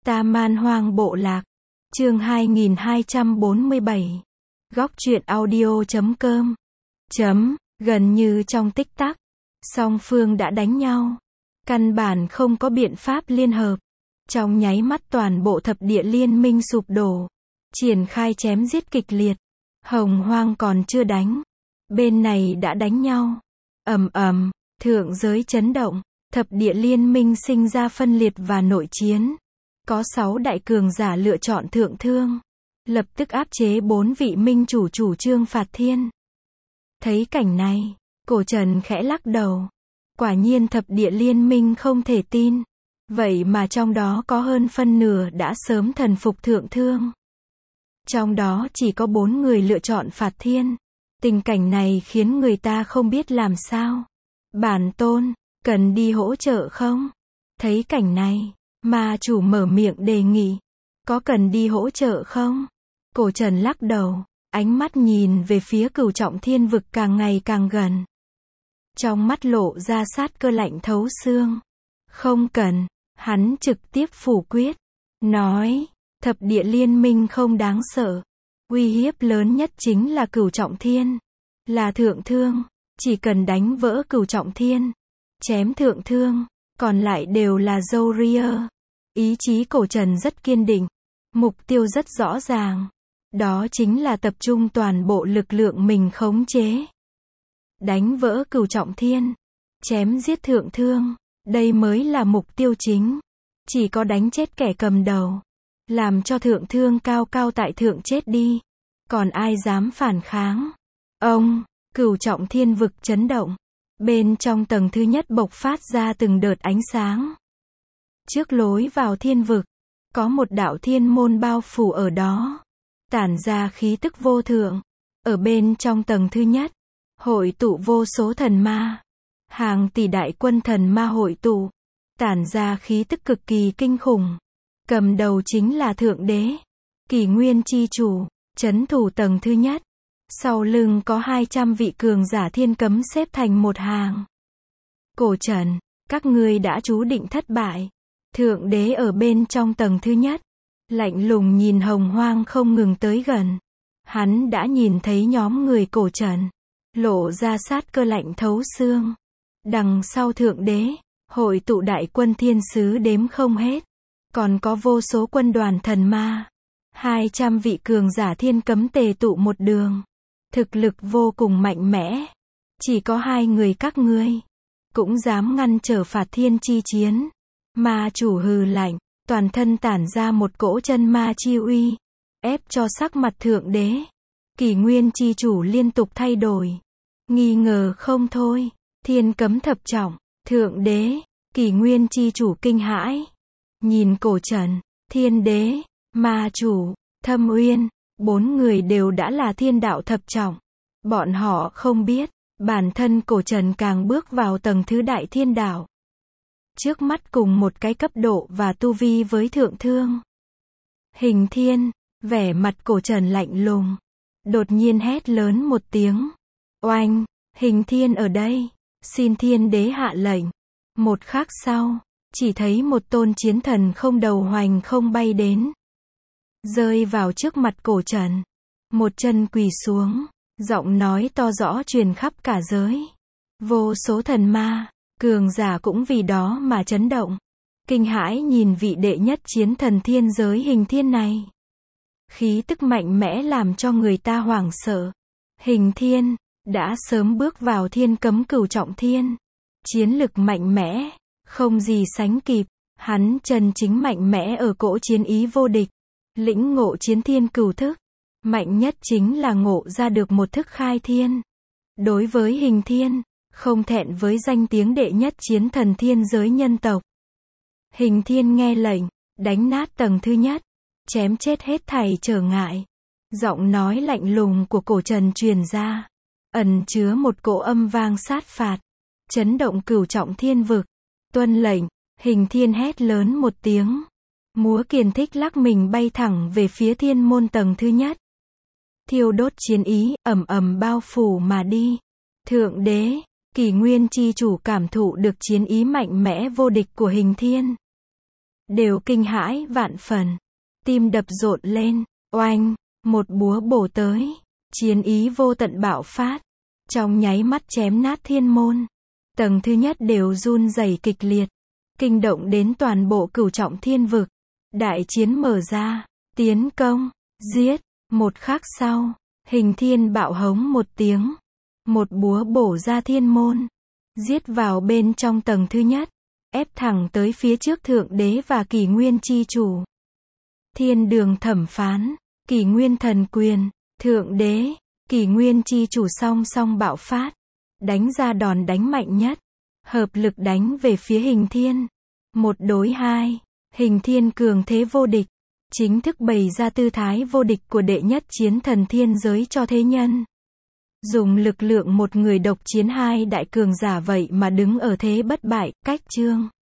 Ta Man Hoang Bộ Lạc. Chương 2247. Góc truyện audio.com. Gần như trong tích tắc, song phương đã đánh nhau. Căn bản không có biện pháp liên hợp. Trong nháy mắt toàn bộ thập địa liên minh sụp đổ. Triển khai chém giết kịch liệt. Hồng Hoang còn chưa đánh. Bên này đã đánh nhau. Ầm ầm, thượng giới chấn động. Thập địa liên minh sinh ra phân liệt và nội chiến. Có 6 đại cường giả lựa chọn thượng thương. Lập tức áp chế 4 vị minh chủ trương phạt thiên. Thấy cảnh này, Cổ Trần khẽ lắc đầu. Quả nhiên thập địa liên minh không thể tin. Vậy mà trong đó có hơn phân nửa đã sớm thần phục thượng thương. Trong đó chỉ có 4 người lựa chọn phạt thiên. Tình cảnh này khiến người ta không biết làm sao. Bản tôn, cần đi hỗ trợ không? Thấy cảnh này, ma chủ mở miệng đề nghị. Có cần đi hỗ trợ không? Cổ Trần lắc đầu, ánh mắt nhìn về phía Cửu Trọng Thiên Vực càng ngày càng gần. Trong mắt lộ ra sát cơ lạnh thấu xương. Không cần, hắn trực tiếp phủ quyết. Nói, thập địa liên minh không đáng sợ. Uy hiếp lớn nhất chính là Cửu Trọng Thiên. Là thượng thương, chỉ cần đánh vỡ Cửu Trọng Thiên. Chém thượng thương, còn lại đều là râu ria. Ý chí Cổ Trần rất kiên định. Mục tiêu rất rõ ràng. Đó chính là tập trung toàn bộ lực lượng mình khống chế. Đánh vỡ Cửu Trọng Thiên. Chém giết thượng thương. Đây mới là mục tiêu chính. Chỉ có đánh chết kẻ cầm đầu. Làm cho thượng thương cao cao tại thượng chết đi. Còn ai dám phản kháng? Cửu Trọng Thiên Vực chấn động. Bên trong tầng thứ nhất bộc phát ra từng đợt ánh sáng. Trước lối vào thiên vực, có một đạo thiên môn bao phủ ở đó. Tản ra khí tức vô thượng. Ở bên trong tầng thứ nhất, hội tụ vô số thần ma. Hàng tỷ đại quân thần ma hội tụ. Tản ra khí tức cực kỳ kinh khủng. Cầm đầu chính là Thượng Đế. Kỷ Nguyên Chi Chủ, trấn thủ tầng thứ nhất. Sau lưng có 200 vị cường giả thiên cấm xếp thành một hàng. Cổ Trần, các ngươi đã chú định thất bại. Thượng Đế ở bên trong tầng thứ nhất. Lạnh lùng nhìn Hồng Hoang không ngừng tới gần. Hắn đã nhìn thấy nhóm người Cổ Trần. Lộ ra sát cơ lạnh thấu xương. Đằng sau Thượng Đế, hội tụ đại quân thiên sứ đếm không hết. Còn có vô số quân đoàn thần ma. 200 vị cường giả thiên cấm tề tụ một đường. Thực lực vô cùng mạnh mẽ. Chỉ có 2 người các ngươi cũng dám ngăn trở phạt thiên chi chiến. Ma chủ hừ lạnh, toàn thân tản ra một cỗ chân ma chi uy, ép cho sắc mặt Thượng Đế. Kỷ Nguyên Chi Chủ liên tục thay đổi. Nghi ngờ không thôi. Thiên cấm thập trọng, Thượng Đế, Kỷ Nguyên Chi Chủ kinh hãi. Nhìn Cổ Trần, Thiên Đế, Ma Chủ, Thâm Uyên, 4 người đều đã là thiên đạo thập trọng. Bọn họ không biết, bản thân Cổ Trần càng bước vào tầng thứ đại thiên đạo. Trước mắt cùng một cái cấp độ và tu vi với thượng thương. Hình Thiên, vẻ mặt Cổ Trần lạnh lùng. Đột nhiên hét lớn một tiếng. Oanh, Hình Thiên ở đây. Xin Thiên Đế hạ lệnh. Một khắc sau, chỉ thấy một tôn chiến thần không đầu hoành không bay đến. Rơi vào trước mặt Cổ Trần. Một chân quỳ xuống. Giọng nói to rõ truyền khắp cả giới. Vô số thần ma, cường giả cũng vì đó mà chấn động. Kinh hãi nhìn vị đệ nhất chiến thần thiên giới Hình Thiên này. Khí tức mạnh mẽ làm cho người ta hoảng sợ. Hình Thiên đã sớm bước vào thiên cấm Cửu Trọng Thiên. Chiến lực mạnh mẽ, không gì sánh kịp. Hắn chân chính mạnh mẽ ở cỗ chiến ý vô địch. Lĩnh ngộ chiến thiên cửu thức. Mạnh nhất chính là ngộ ra được một thức khai thiên. Đối với Hình Thiên, không thẹn với danh tiếng đệ nhất chiến thần thiên giới nhân tộc. Hình Thiên nghe lệnh, đánh nát tầng thứ nhất. Chém chết hết thảy trở ngại. Giọng nói lạnh lùng của Cổ Trần truyền ra. Ẩn chứa một cỗ âm vang sát phạt. Chấn động Cửu Trọng Thiên Vực. Tuân lệnh, Hình Thiên hét lớn một tiếng. Múa kiền thích lắc mình bay thẳng về phía thiên môn tầng thứ nhất. Thiêu đốt chiến ý, ầm ầm bao phủ mà đi. Thượng Đế, Kỷ Nguyên Chi Chủ cảm thụ được chiến ý mạnh mẽ vô địch của Hình Thiên. đều kinh hãi vạn phần. Tim đập rộn lên, oanh, một búa bổ tới. Chiến ý vô tận bạo phát. Trong nháy mắt chém nát thiên môn. Tầng thứ nhất đều run rẩy kịch liệt. Kinh động đến toàn bộ cửu trọng thiên vực. Đại chiến mở ra. Tiến công. Giết. Một khắc sau. Hình thiên bạo hống một tiếng. Một búa bổ ra thiên môn. Giết vào bên trong tầng thứ nhất. Ép thẳng tới phía trước thượng đế và kỷ nguyên chi chủ. Thiên đường thẩm phán. Kỷ nguyên thần quyền. Thượng đế. Kỷ nguyên chi chủ song song bạo phát. Đánh ra đòn đánh mạnh nhất. Hợp lực đánh về phía hình thiên. 1 đối 2. Hình thiên cường thế vô địch. Chính thức bày ra tư thái vô địch của đệ nhất chiến thần thiên giới cho thế nhân. Dùng lực lượng một người độc chiến hai đại cường giả vậy mà đứng ở thế bất bại, cách chương.